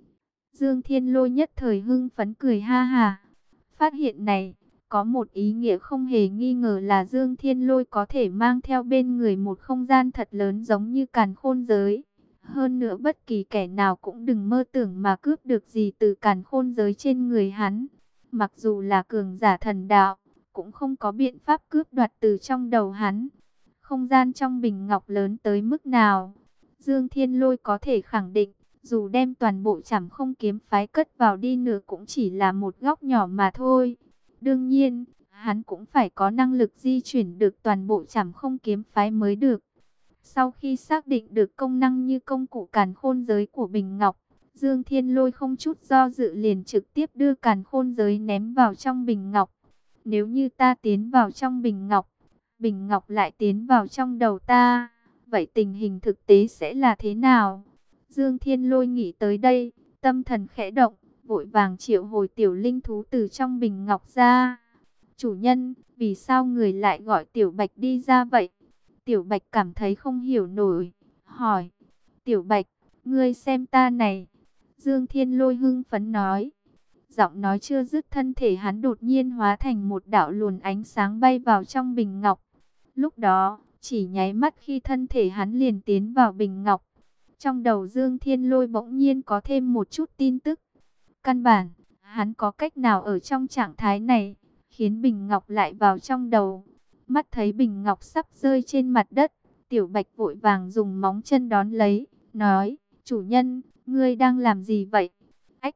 Speaker 1: Dương Thiên Lôi nhất thời hưng phấn cười ha ha. Phát hiện này có một ý nghĩa không hề nghi ngờ là Dương Thiên Lôi có thể mang theo bên người một không gian thật lớn giống như càn khôn giới. Hơn nữa bất kỳ kẻ nào cũng đừng mơ tưởng mà cướp được gì từ càn khôn giới trên người hắn. Mặc dù là cường giả thần đạo, cũng không có biện pháp cướp đoạt từ trong đầu hắn. Không gian trong bình ngọc lớn tới mức nào, Dương Thiên Lôi có thể khẳng định, dù đem toàn bộ Trảm Không Kiếm phái cất vào đi nữa cũng chỉ là một góc nhỏ mà thôi. Đương nhiên, hắn cũng phải có năng lực di chuyển được toàn bộ Trảm Không Kiếm phái mới được. Sau khi xác định được công năng như công cụ càn khôn giới của bình ngọc, Dương Thiên Lôi không chút do dự liền trực tiếp đưa càn khôn giới ném vào trong bình ngọc. Nếu như ta tiến vào trong bình ngọc, bình ngọc lại tiến vào trong đầu ta, vậy tình hình thực tế sẽ là thế nào? Dương Thiên Lôi nghĩ tới đây, tâm thần khẽ động, vội vàng triệu hồi tiểu linh thú từ trong bình ngọc ra. Chủ nhân, vì sao người lại gọi Tiểu Bạch đi ra vậy? Tiểu Bạch cảm thấy không hiểu nổi, hỏi, Tiểu Bạch, ngươi xem ta này. Dương Thiên Lôi hưng phấn nói. Giọng nói chưa dứt, thân thể hắn đột nhiên hóa thành một đạo luồn ánh sáng bay vào trong bình ngọc. Lúc đó, chỉ nháy mắt khi thân thể hắn liền tiến vào bình ngọc, trong đầu Dương Thiên Lôi bỗng nhiên có thêm một chút tin tức. Căn bản, hắn có cách nào ở trong trạng thái này, khiến bình ngọc lại vào trong đầu. Mắt thấy bình ngọc sắp rơi trên mặt đất, Tiểu Bạch vội vàng dùng móng chân đón lấy, nói, chủ nhân, ngươi đang làm gì vậy? Ách!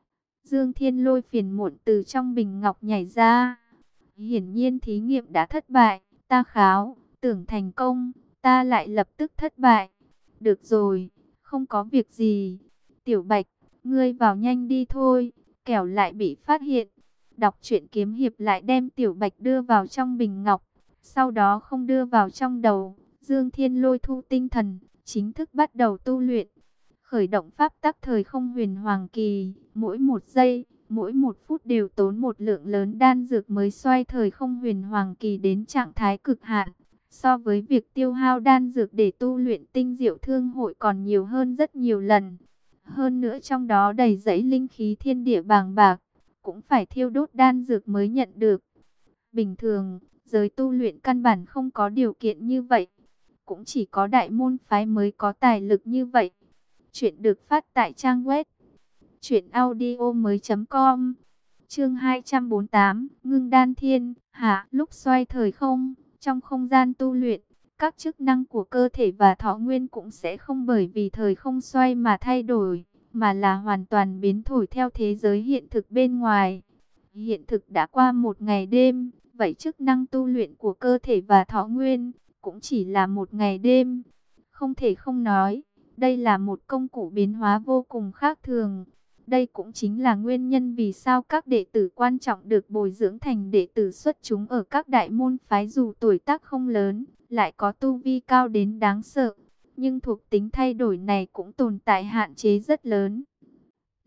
Speaker 1: Dương Thiên Lôi phiền muộn từ trong bình ngọc nhảy ra. Hiển nhiên thí nghiệm đã thất bại, ta kháo, tưởng thành công, ta lại lập tức thất bại. Được rồi, không có việc gì. Tiểu Bạch, ngươi vào nhanh đi thôi, kẻo lại bị phát hiện. Đọc truyện kiếm hiệp lại đem Tiểu Bạch đưa vào trong bình ngọc, sau đó không đưa vào trong đầu. Dương Thiên Lôi thu tinh thần, chính thức bắt đầu tu luyện. Khởi động pháp tắc thời không huyền hoàng kỳ, mỗi một giây, mỗi một phút đều tốn một lượng lớn đan dược mới xoay thời không huyền hoàng kỳ đến trạng thái cực hạn. So với việc tiêu hao đan dược để tu luyện tinh diệu thương hội còn nhiều hơn rất nhiều lần. Hơn nữa trong đó đầy dẫy linh khí thiên địa bàng bạc, cũng phải thiêu đốt đan dược mới nhận được. Bình thường, giới tu luyện căn bản không có điều kiện như vậy. Cũng chỉ có đại môn phái mới có tài lực như vậy. Chuyện được phát tại trang web truyện audio mới chấm com. Chương hai trăm bốn mươi tám, Ngưng Đan Thiên. Hạ, lúc xoay thời không, trong không gian tu luyện, các chức năng của cơ thể và thọ nguyên cũng sẽ không bởi vì thời không xoay mà thay đổi, mà là hoàn toàn biến đổi theo thế giới hiện thực bên ngoài. Hiện thực đã qua một ngày đêm, vậy chức năng tu luyện của cơ thể và thọ nguyên cũng chỉ là một ngày đêm. Không thể không nói, đây là một công cụ biến hóa vô cùng khác thường. Đây cũng chính là nguyên nhân vì sao các đệ tử quan trọng được bồi dưỡng thành đệ tử xuất chúng ở các đại môn phái dù tuổi tác không lớn, lại có tu vi cao đến đáng sợ. Nhưng thuộc tính thay đổi này cũng tồn tại hạn chế rất lớn.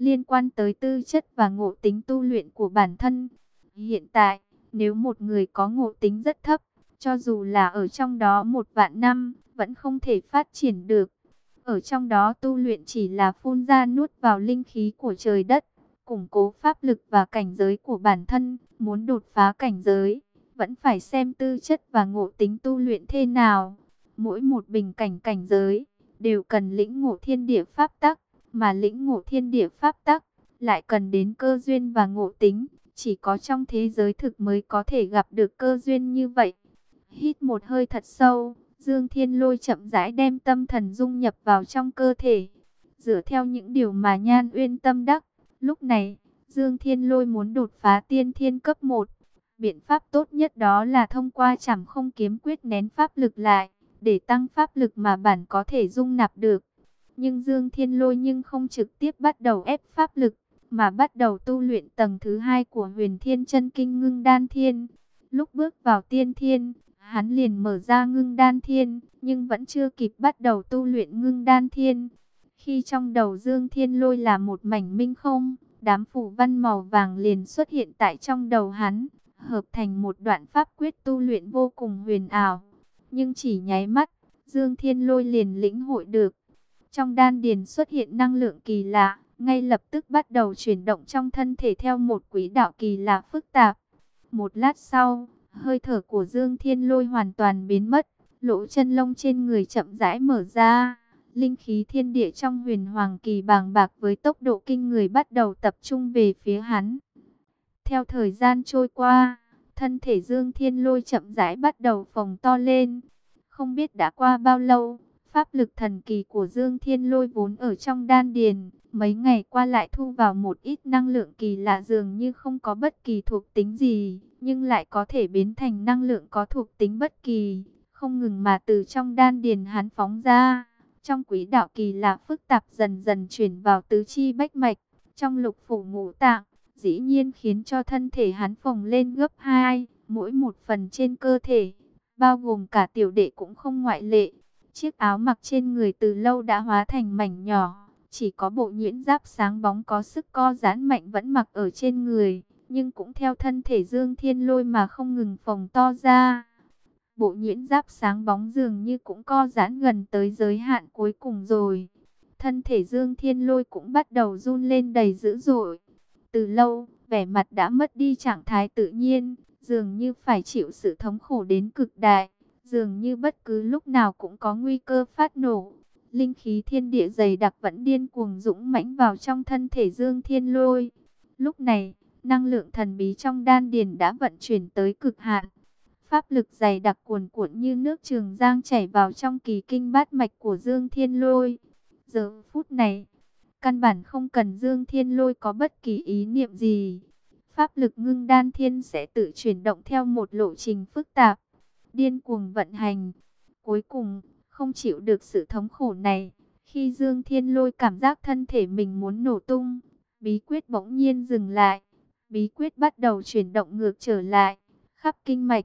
Speaker 1: liên quan tới tư chất và ngộ tính tu luyện của bản thân. Hiện tại, nếu một người có ngộ tính rất thấp, cho dù là ở trong đó một vạn năm, vẫn không thể phát triển được. Ở trong đó tu luyện chỉ là phun ra nuốt vào linh khí của trời đất, củng cố pháp lực và cảnh giới của bản thân. Muốn đột phá cảnh giới, vẫn phải xem tư chất và ngộ tính tu luyện thế nào. Mỗi một bình cảnh cảnh giới, đều cần lĩnh ngộ thiên địa pháp tắc, mà lĩnh ngộ thiên địa pháp tắc, lại cần đến cơ duyên và ngộ tính. Chỉ có trong thế giới thực mới có thể gặp được cơ duyên như vậy. Hít một hơi thật sâu, Dương Thiên Lôi chậm rãi đem tâm thần dung nhập vào trong cơ thể. Dựa theo những điều mà Nhan Uyên tâm đắc, lúc này, Dương Thiên Lôi muốn đột phá tiên thiên cấp một. Biện pháp tốt nhất đó là thông qua Trảm Không Kiếm Quyết nén pháp lực lại, để tăng pháp lực mà bản có thể dung nạp được. Nhưng Dương Thiên Lôi nhưng không trực tiếp bắt đầu ép pháp lực, mà bắt đầu tu luyện tầng thứ hai của Huyền Thiên Chân Kinh Ngưng Đan Thiên. Lúc bước vào tiên thiên, hắn liền mở ra Ngưng Đan Thiên, nhưng vẫn chưa kịp bắt đầu tu luyện Ngưng Đan Thiên. Khi trong đầu Dương Thiên Lôi là một mảnh minh không, đám phù văn màu vàng liền xuất hiện tại trong đầu hắn, hợp thành một đoạn pháp quyết tu luyện vô cùng huyền ảo. Nhưng chỉ nháy mắt, Dương Thiên Lôi liền lĩnh hội được. Trong đan điền xuất hiện năng lượng kỳ lạ, ngay lập tức bắt đầu chuyển động trong thân thể theo một quỹ đạo kỳ lạ phức tạp. Một lát sau, hơi thở của Dương Thiên Lôi hoàn toàn biến mất, lỗ chân lông trên người chậm rãi mở ra. Linh khí thiên địa trong huyền hoàng kỳ bàng bạc với tốc độ kinh người bắt đầu tập trung về phía hắn. Theo thời gian trôi qua, thân thể Dương Thiên Lôi chậm rãi bắt đầu phồng to lên. Không biết đã qua bao lâu, pháp lực thần kỳ của Dương Thiên Lôi vốn ở trong đan điền, mấy ngày qua lại thu vào một ít năng lượng kỳ lạ dường như không có bất kỳ thuộc tính gì, nhưng lại có thể biến thành năng lượng có thuộc tính bất kỳ, không ngừng mà từ trong đan điền hắn phóng ra. Trong quỹ đạo kỳ lạ phức tạp dần dần chuyển vào tứ chi bách mạch, trong lục phủ ngũ tạng, dĩ nhiên khiến cho thân thể hắn phồng lên gấp hai, mỗi một phần trên cơ thể, bao gồm cả tiểu đệ cũng không ngoại lệ. Chiếc áo mặc trên người từ lâu đã hóa thành mảnh nhỏ, chỉ có bộ nhuyễn giáp sáng bóng có sức co giãn mạnh vẫn mặc ở trên người, nhưng cũng theo thân thể Dương Thiên Lôi mà không ngừng phồng to ra. Bộ nhuyễn giáp sáng bóng dường như cũng co giãn gần tới giới hạn cuối cùng rồi. Thân thể Dương Thiên Lôi cũng bắt đầu run lên đầy dữ dội. Từ lâu, vẻ mặt đã mất đi trạng thái tự nhiên, dường như phải chịu sự thống khổ đến cực đại, dường như bất cứ lúc nào cũng có nguy cơ phát nổ. Linh khí thiên địa dày đặc vẫn điên cuồng dũng mãnh vào trong thân thể Dương Thiên Lôi. Lúc này, năng lượng thần bí trong đan điền đã vận chuyển tới cực hạn. Pháp lực dày đặc cuồn cuộn như nước Trường Giang chảy vào trong kỳ kinh bát mạch của Dương Thiên Lôi. Giờ phút này, căn bản không cần Dương Thiên Lôi có bất kỳ ý niệm gì. Pháp lực Ngưng Đan Thiên sẽ tự chuyển động theo một lộ trình phức tạp, điên cuồng vận hành. Cuối cùng, không chịu được sự thống khổ này, khi Dương Thiên Lôi cảm giác thân thể mình muốn nổ tung, bí quyết bỗng nhiên dừng lại. Bí quyết bắt đầu chuyển động ngược trở lại, khắp kinh mạch.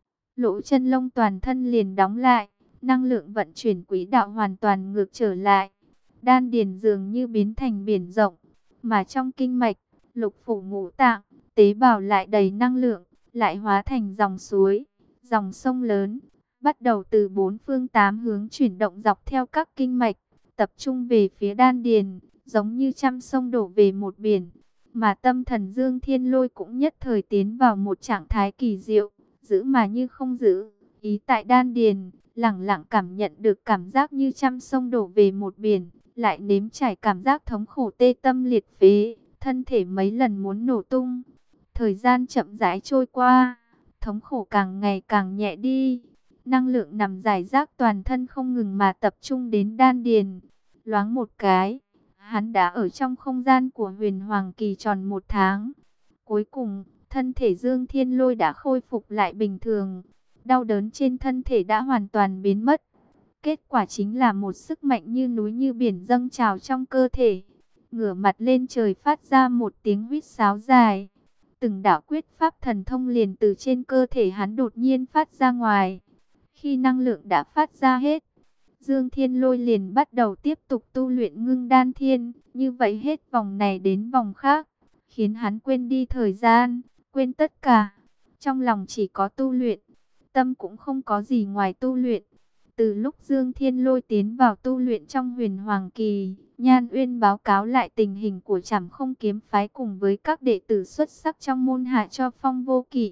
Speaker 1: Lỗ chân lông toàn thân liền đóng lại, năng lượng vận chuyển quỹ đạo hoàn toàn ngược trở lại. Đan điền dường như biến thành biển rộng, mà trong kinh mạch, lục phủ ngũ tạng, tế bào lại đầy năng lượng, lại hóa thành dòng suối, dòng sông lớn, bắt đầu từ bốn phương tám hướng chuyển động dọc theo các kinh mạch, tập trung về phía đan điền, giống như trăm sông đổ về một biển. Mà tâm thần Dương Thiên Lôi cũng nhất thời tiến vào một trạng thái kỳ diệu, giữ mà như không giữ, ý tại đan điền, lẳng lặng cảm nhận được cảm giác như trăm sông đổ về một biển, lại nếm trải cảm giác thống khổ tê tâm liệt phế, thân thể mấy lần muốn nổ tung. Thời gian chậm rãi trôi qua, thống khổ càng ngày càng nhẹ đi, năng lượng nằm rải rác toàn thân không ngừng mà tập trung đến đan điền. Loáng một cái, hắn đã ở trong không gian của huyền hoàng kỳ tròn một tháng. Cuối cùng, thân thể Dương Thiên Lôi đã khôi phục lại bình thường. Đau đớn trên thân thể đã hoàn toàn biến mất. Kết quả chính là một sức mạnh như núi như biển dâng trào trong cơ thể. Ngửa mặt lên trời phát ra một tiếng huýt sáo dài. Từng đạo quyết pháp thần thông liền từ trên cơ thể hắn đột nhiên phát ra ngoài. Khi năng lượng đã phát ra hết, Dương Thiên Lôi liền bắt đầu tiếp tục tu luyện ngưng đan thiên, như vậy hết vòng này đến vòng khác, khiến hắn quên đi thời gian, quên tất cả. Trong lòng chỉ có tu luyện, tâm cũng không có gì ngoài tu luyện. Từ lúc Dương Thiên Lôi tiến vào tu luyện trong Huyền Hoàng Kỳ, Nhan Uyên báo cáo lại tình hình của Trảm Không Kiếm phái cùng với các đệ tử xuất sắc trong môn hạ cho Phong Vô Kỵ.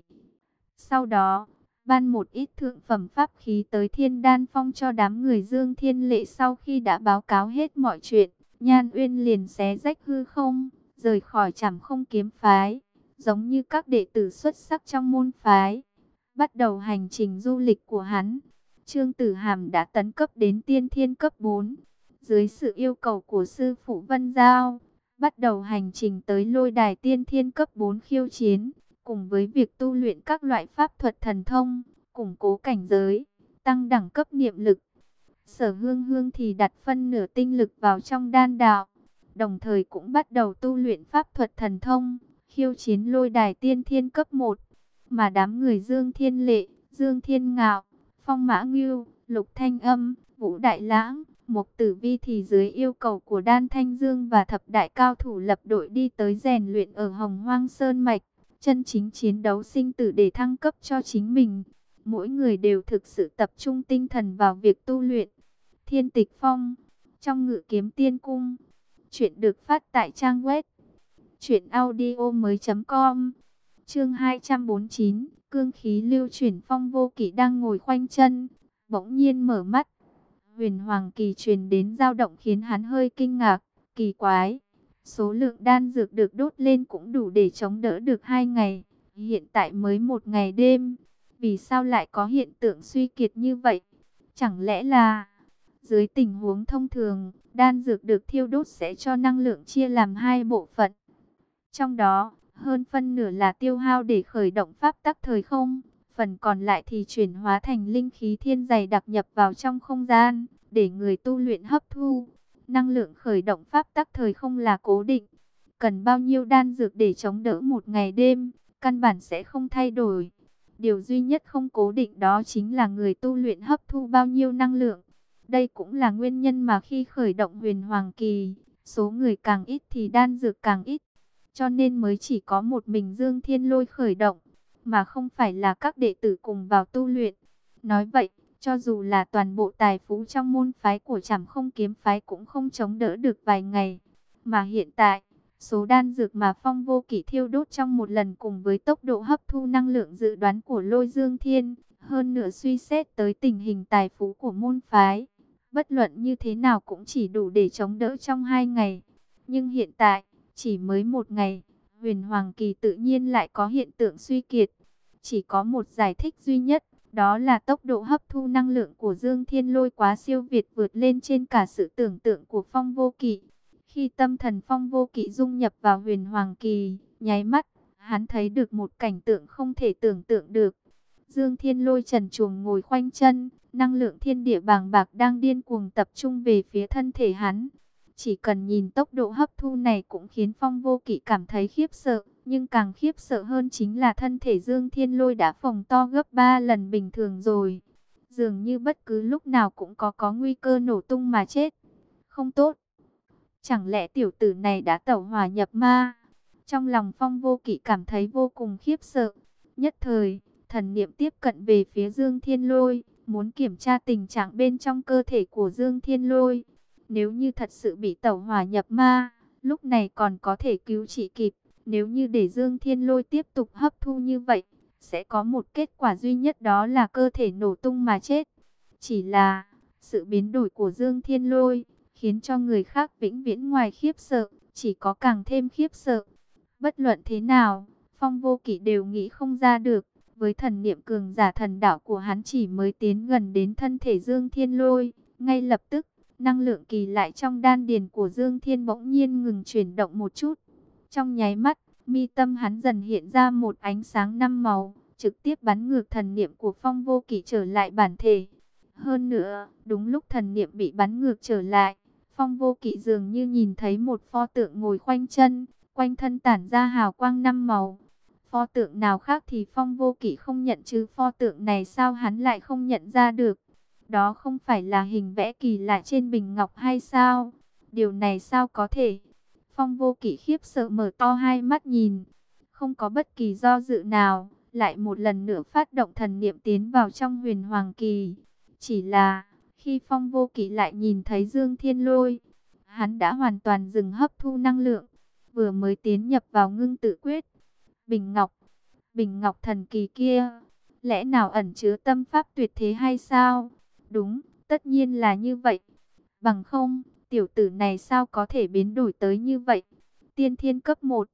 Speaker 1: Sau đó, ban một ít thượng phẩm pháp khí tới Thiên Đan Phong cho đám người Dương Thiên Lệ. Sau khi đã báo cáo hết mọi chuyện, Nhan Uyên liền xé rách hư không, rời khỏi Trảm Không Kiếm phái, giống như các đệ tử xuất sắc trong môn phái, bắt đầu hành trình du lịch của hắn. Trương Tử Hàm đã tấn cấp đến tiên thiên cấp bốn, dưới sự yêu cầu của sư phụ Vân Giao, bắt đầu hành trình tới lôi đài tiên thiên cấp bốn khiêu chiến. Cùng với việc tu luyện các loại pháp thuật thần thông, củng cố cảnh giới, tăng đẳng cấp niệm lực, Sở Hương Hương thì đặt phân nửa tinh lực vào trong đan đạo, đồng thời cũng bắt đầu tu luyện pháp thuật thần thông, khiêu chiến lôi đài tiên thiên cấp một. Mà đám người Dương Thiên Lệ, Dương Thiên Ngạo, Phong Mã Ngưu, Lục Thanh Âm, Vũ Đại Lãng, Mục Tử Vi thì dưới yêu cầu của Đan Thanh Dương và thập đại cao thủ lập đội đi tới rèn luyện ở Hồng Hoang Sơn Mạch, chân chính chiến đấu sinh tử để thăng cấp cho chính mình. Mỗi người đều thực sự tập trung tinh thần vào việc tu luyện. Thiên Tịch Phong, trong Ngự Kiếm Tiên Cung. Chuyện được phát tại trang web truyện audio mới chấm com. Chương hai trăm bốn mươi chín, cương khí lưu chuyển. Phong Vô Kỵ đang ngồi khoanh chân, bỗng nhiên mở mắt. Huyền Hoàng Kỳ truyền đến dao động khiến hắn hơi kinh ngạc, kỳ quái. Số lượng đan dược được đốt lên cũng đủ để chống đỡ được hai ngày, hiện tại mới một ngày đêm. Vì sao lại có hiện tượng suy kiệt như vậy? Chẳng lẽ là dưới tình huống thông thường, đan dược được thiêu đốt sẽ cho năng lượng chia làm hai bộ phận. Trong đó, hơn phân nửa là tiêu hao để khởi động pháp tắc thời không, phần còn lại thì chuyển hóa thành linh khí thiên dày đặc nhập vào trong không gian, để người tu luyện hấp thu. Năng lượng khởi động pháp tắc thời không là cố định. Cần bao nhiêu đan dược để chống đỡ một ngày đêm, căn bản sẽ không thay đổi. Điều duy nhất không cố định đó chính là người tu luyện hấp thu bao nhiêu năng lượng. Đây cũng là nguyên nhân mà khi khởi động Huyền Hoàng Kỳ, số người càng ít thì đan dược càng ít. Cho nên mới chỉ có một mình Dương Thiên Lôi khởi động, mà không phải là các đệ tử cùng vào tu luyện. Nói vậy, cho dù là toàn bộ tài phú trong môn phái của Trảm Không Kiếm phái cũng không chống đỡ được vài ngày. Mà hiện tại, số đan dược mà Phong Vô Kỵ thiêu đốt trong một lần cùng với tốc độ hấp thu năng lượng dự đoán của Lôi Dương Thiên, hơn nữa suy xét tới tình hình tài phú của môn phái, bất luận như thế nào cũng chỉ đủ để chống đỡ trong hai ngày. Nhưng hiện tại, chỉ mới một ngày, Huyền Hoàng Kỳ tự nhiên lại có hiện tượng suy kiệt. Chỉ có một giải thích duy nhất, đó là tốc độ hấp thu năng lượng của Dương Thiên Lôi quá siêu việt, vượt lên trên cả sự tưởng tượng của Phong Vô Kỵ. Khi tâm thần Phong Vô Kỵ dung nhập vào Huyền Hoàng Kỳ, nháy mắt, hắn thấy được một cảnh tượng không thể tưởng tượng được. Dương Thiên Lôi trần truồng ngồi khoanh chân, năng lượng thiên địa bàng bạc đang điên cuồng tập trung về phía thân thể hắn. Chỉ cần nhìn tốc độ hấp thu này cũng khiến Phong Vô Kỵ cảm thấy khiếp sợ. Nhưng càng khiếp sợ hơn chính là thân thể Dương Thiên Lôi đã phồng to gấp ba lần bình thường rồi. Dường như bất cứ lúc nào cũng có có nguy cơ nổ tung mà chết. Không tốt. Chẳng lẽ tiểu tử này đã tẩu hỏa nhập ma? Trong lòng Phong Vô Kỵ cảm thấy vô cùng khiếp sợ. Nhất thời, thần niệm tiếp cận về phía Dương Thiên Lôi, muốn kiểm tra tình trạng bên trong cơ thể của Dương Thiên Lôi. Nếu như thật sự bị tẩu hỏa nhập ma, lúc này còn có thể cứu trị kịp. Nếu như để Dương Thiên Lôi tiếp tục hấp thu như vậy, sẽ có một kết quả duy nhất, đó là cơ thể nổ tung mà chết. Chỉ là sự biến đổi của Dương Thiên Lôi khiến cho người khác vĩnh viễn ngoài khiếp sợ, chỉ có càng thêm khiếp sợ. Bất luận thế nào, Phong Vô Kỵ đều nghĩ không ra được. Với thần niệm cường giả thần đạo của hắn chỉ mới tiến gần đến thân thể Dương Thiên Lôi, ngay lập tức, năng lượng kỳ lại trong đan điền của Dương Thiên bỗng nhiên ngừng chuyển động một chút. Trong nháy mắt, mi tâm hắn dần hiện ra một ánh sáng năm màu, trực tiếp bắn ngược thần niệm của Phong Vô Kỵ trở lại bản thể. Hơn nữa, đúng lúc thần niệm bị bắn ngược trở lại, Phong Vô Kỵ dường như nhìn thấy một pho tượng ngồi khoanh chân, quanh thân tản ra hào quang năm màu. Pho tượng nào khác thì Phong Vô Kỵ không nhận, chứ pho tượng này sao hắn lại không nhận ra được? Đó không phải là hình vẽ kỳ lạ trên bình ngọc hay sao? Điều này sao có thể? Phong Vô Kỵ khiếp sợ mở to hai mắt nhìn, không có bất kỳ do dự nào, lại một lần nữa phát động thần niệm tiến vào trong Huyền Hoàng Kỳ. Chỉ là, khi Phong Vô Kỵ lại nhìn thấy Dương Thiên Lôi, hắn đã hoàn toàn dừng hấp thu năng lượng, vừa mới tiến nhập vào ngưng tự quyết. Bình Ngọc, Bình Ngọc thần kỳ kia, lẽ nào ẩn chứa tâm pháp tuyệt thế hay sao? Đúng, tất nhiên là như vậy. Bằng không, tiểu tử này sao có thể biến đổi tới như vậy? Tiên thiên cấp một.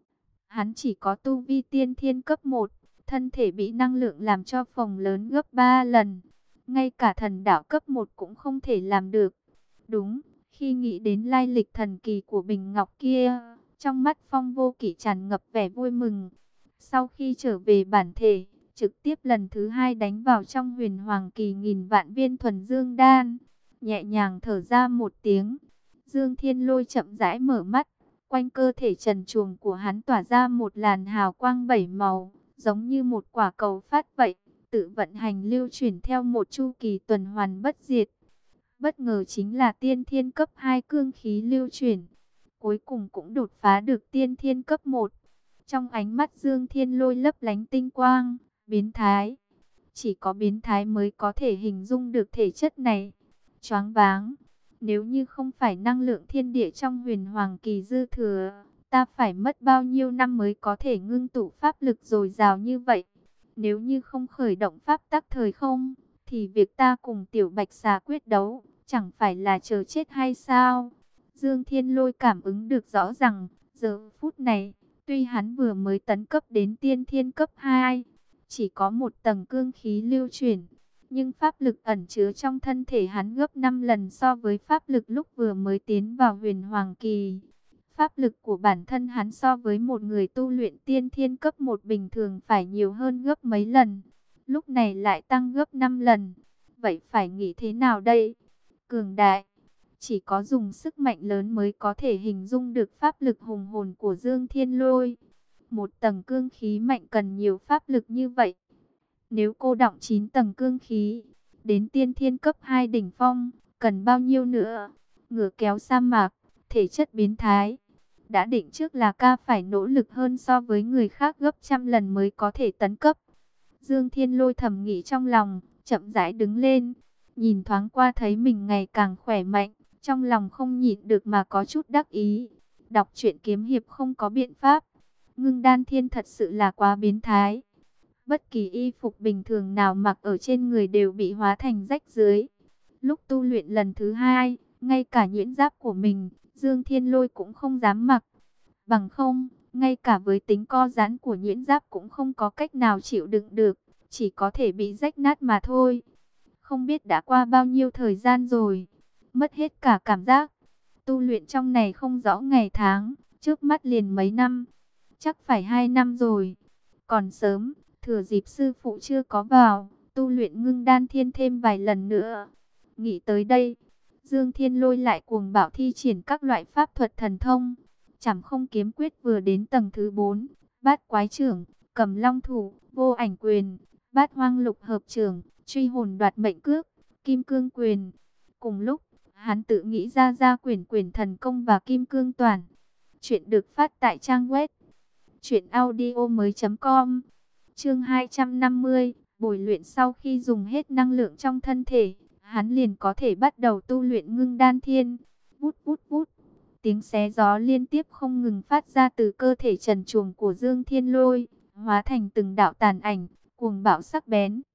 Speaker 1: Hắn chỉ có tu vi tiên thiên cấp một, thân thể bị năng lượng làm cho phồng lớn gấp ba lần. Ngay cả thần đạo cấp một cũng không thể làm được. Đúng, khi nghĩ đến lai lịch thần kỳ của Bình Ngọc kia, trong mắt Phong Vô Kỵ tràn ngập vẻ vui mừng. Sau khi trở về bản thể, trực tiếp lần thứ hai đánh vào trong Huyền Hoàng Kỳ nghìn vạn viên thuần dương đan, nhẹ nhàng thở ra một tiếng. Dương Thiên Lôi chậm rãi mở mắt, quanh cơ thể trần truồng của hắn tỏa ra một làn hào quang bảy màu, giống như một quả cầu phát vậy, tự vận hành lưu chuyển theo một chu kỳ tuần hoàn bất diệt. Bất ngờ chính là tiên thiên cấp hai cương khí lưu chuyển, cuối cùng cũng đột phá được tiên thiên cấp một. Trong ánh mắt Dương Thiên Lôi lấp lánh tinh quang, biến thái. Chỉ có biến thái mới có thể hình dung được thể chất này. Choáng váng, nếu như không phải năng lượng thiên địa trong Huyền Hoàng Kỳ dư thừa, ta phải mất bao nhiêu năm mới có thể ngưng tụ pháp lực dồi dào như vậy. Nếu như không khởi động pháp tắc thời không, thì việc ta cùng Tiểu Bạch Xà quyết đấu, chẳng phải là chờ chết hay sao? Dương Thiên Lôi cảm ứng được rõ rằng, giờ phút này, tuy hắn vừa mới tấn cấp đến tiên thiên cấp hai, chỉ có một tầng cương khí lưu chuyển, nhưng pháp lực ẩn chứa trong thân thể hắn gấp năm lần so với pháp lực lúc vừa mới tiến vào Huyền Hoàng Kỳ. Pháp lực của bản thân hắn so với một người tu luyện tiên thiên cấp một bình thường phải nhiều hơn gấp mấy lần, lúc này lại tăng gấp năm lần. Vậy phải nghĩ thế nào đây? Cường đại, chỉ có dùng sức mạnh lớn mới có thể hình dung được pháp lực hùng hồn của Dương Thiên Lôi. Một tầng cương khí mạnh cần nhiều pháp lực như vậy. Nếu cô đọng chín tầng cương khí, đến tiên thiên cấp hai đỉnh phong, cần bao nhiêu nữa? Ngựa kéo sa mạc, thể chất biến thái. Đã định trước là ca phải nỗ lực hơn so với người khác gấp trăm lần mới có thể tấn cấp. Dương Thiên Lôi thầm nghĩ trong lòng, chậm rãi đứng lên, nhìn thoáng qua thấy mình ngày càng khỏe mạnh, trong lòng không nhịn được mà có chút đắc ý. Đọc truyện kiếm hiệp không có biện pháp, Ngưng Đan Thiên thật sự là quá biến thái. Bất kỳ y phục bình thường nào mặc ở trên người đều bị hóa thành rách rưới. Lúc tu luyện lần thứ hai, ngay cả nhuyễn giáp của mình, Dương Thiên Lôi cũng không dám mặc. Bằng không, ngay cả với tính co giãn của nhuyễn giáp cũng không có cách nào chịu đựng được, chỉ có thể bị rách nát mà thôi. Không biết đã qua bao nhiêu thời gian rồi, mất hết cả cảm giác. Tu luyện trong này không rõ ngày tháng, trước mắt liền mấy năm, chắc phải hai năm rồi. Còn sớm, thừa dịp sư phụ chưa có vào, tu luyện Ngưng Đan Thiên thêm vài lần nữa. Nghĩ tới đây, Dương Thiên Lôi lại cuồng bạo thi triển các loại pháp thuật thần thông. Chảm Không Kiếm Quyết vừa đến tầng thứ bốn, Bát Quái Trưởng, Cầm Long Thủ, Vô Ảnh Quyền, Bát Hoang Lục Hợp Trưởng, Truy Hồn Đoạt Mệnh Cước, Kim Cương Quyền. Cùng lúc, hắn tự nghĩ ra ra quyển quyển thần công và Kim Cương Toàn. Chuyện được phát tại trang web truyện audio mới chấm com. Chương hai trăm năm mươi, bồi luyện. Sau khi dùng hết năng lượng trong thân thể, hắn liền có thể bắt đầu tu luyện Ngưng Đan Thiên. Vút vút vút, tiếng xé gió liên tiếp không ngừng phát ra từ cơ thể trần truồng của Dương Thiên Lôi, hóa thành từng đạo tàn ảnh, cuồng bạo sắc bén.